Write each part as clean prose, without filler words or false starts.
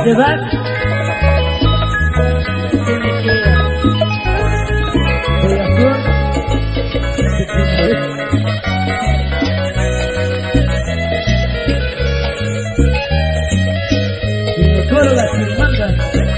te vas, ¿qué me queda? Corazón, y me coro las hermanas.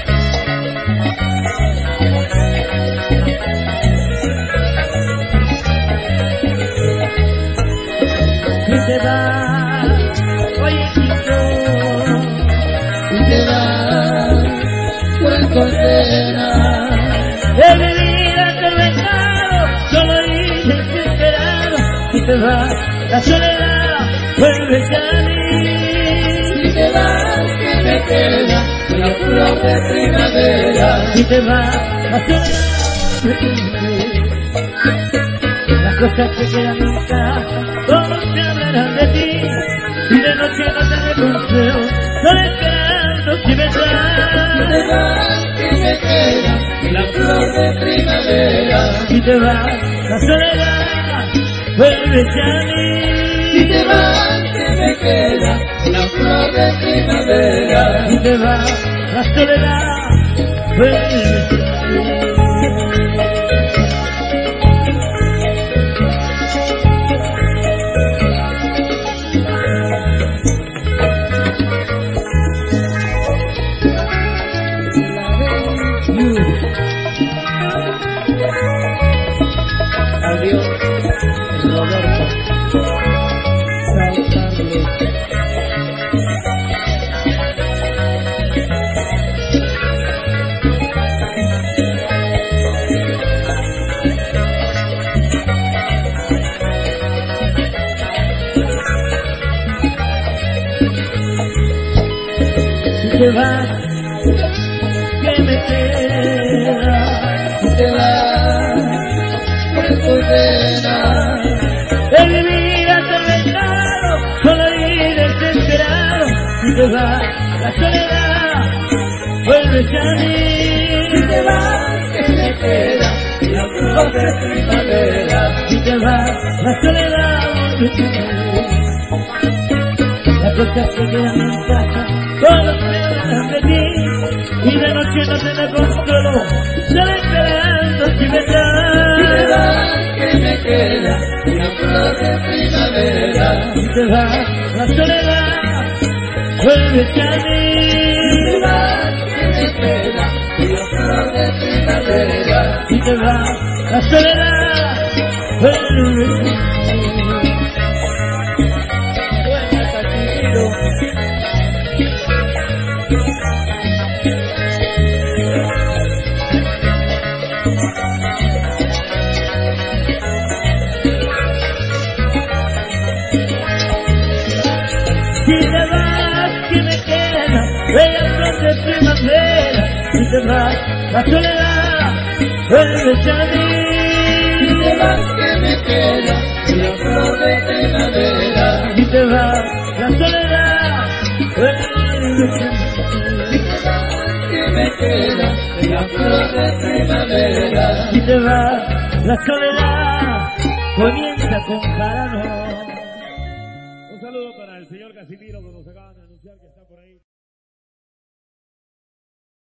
Y te vas, oye chico, y te vas por condena de vivir atormentado, solo y desesperado. Y te vas, la soledad vuelves a mí. Y te vas, que me queda la flor de primavera. Y te vas, la soledad vuelves a mí. Las cosas que quedan en casa, todos te hablarán de ti, y de noche no tendré consuelo, solo esperando si vendrás. Y te vas, que me queda la flor de primavera. Y te vas, la soledad vuelves a mí. Y te vas, que me queda la flor de primavera. Y te vas, la soledad vuelves a mí. Adiós, Roberto. Si te vas, ¿qué me queda? Y te vas por condena De vivir atormentado, solo y desesperado. Si te vas, la soledad vuelves a mí. y te vas, que me queda la flor de primavera. Si te vas, la soledad vuelves a mí. Las cosas que quedan en casa, todos me hablan de ti, y de noche no te da consuelo, solo esperando si Y te vendrás. vas, que me queda la flor de primavera. Si te vas, la soledad vuelves a mí. Y te vas, que me queda la flor de primavera. Si te vas, la soledad vuelves a mí. Buena, Casimiro. Si te vas, que me queda bella flor de primavera. Si te vas, la soledad vuelves a mí. Y te vas, que me queda la flor de primavera. Si te vas, la soledad vuelves a mí. Y te vas, que me queda la flor de primavera. Si te vas, la soledad comienza con Jarano. Un saludo para el señor Casimiro que nos acaban de anunciar que está por ahí.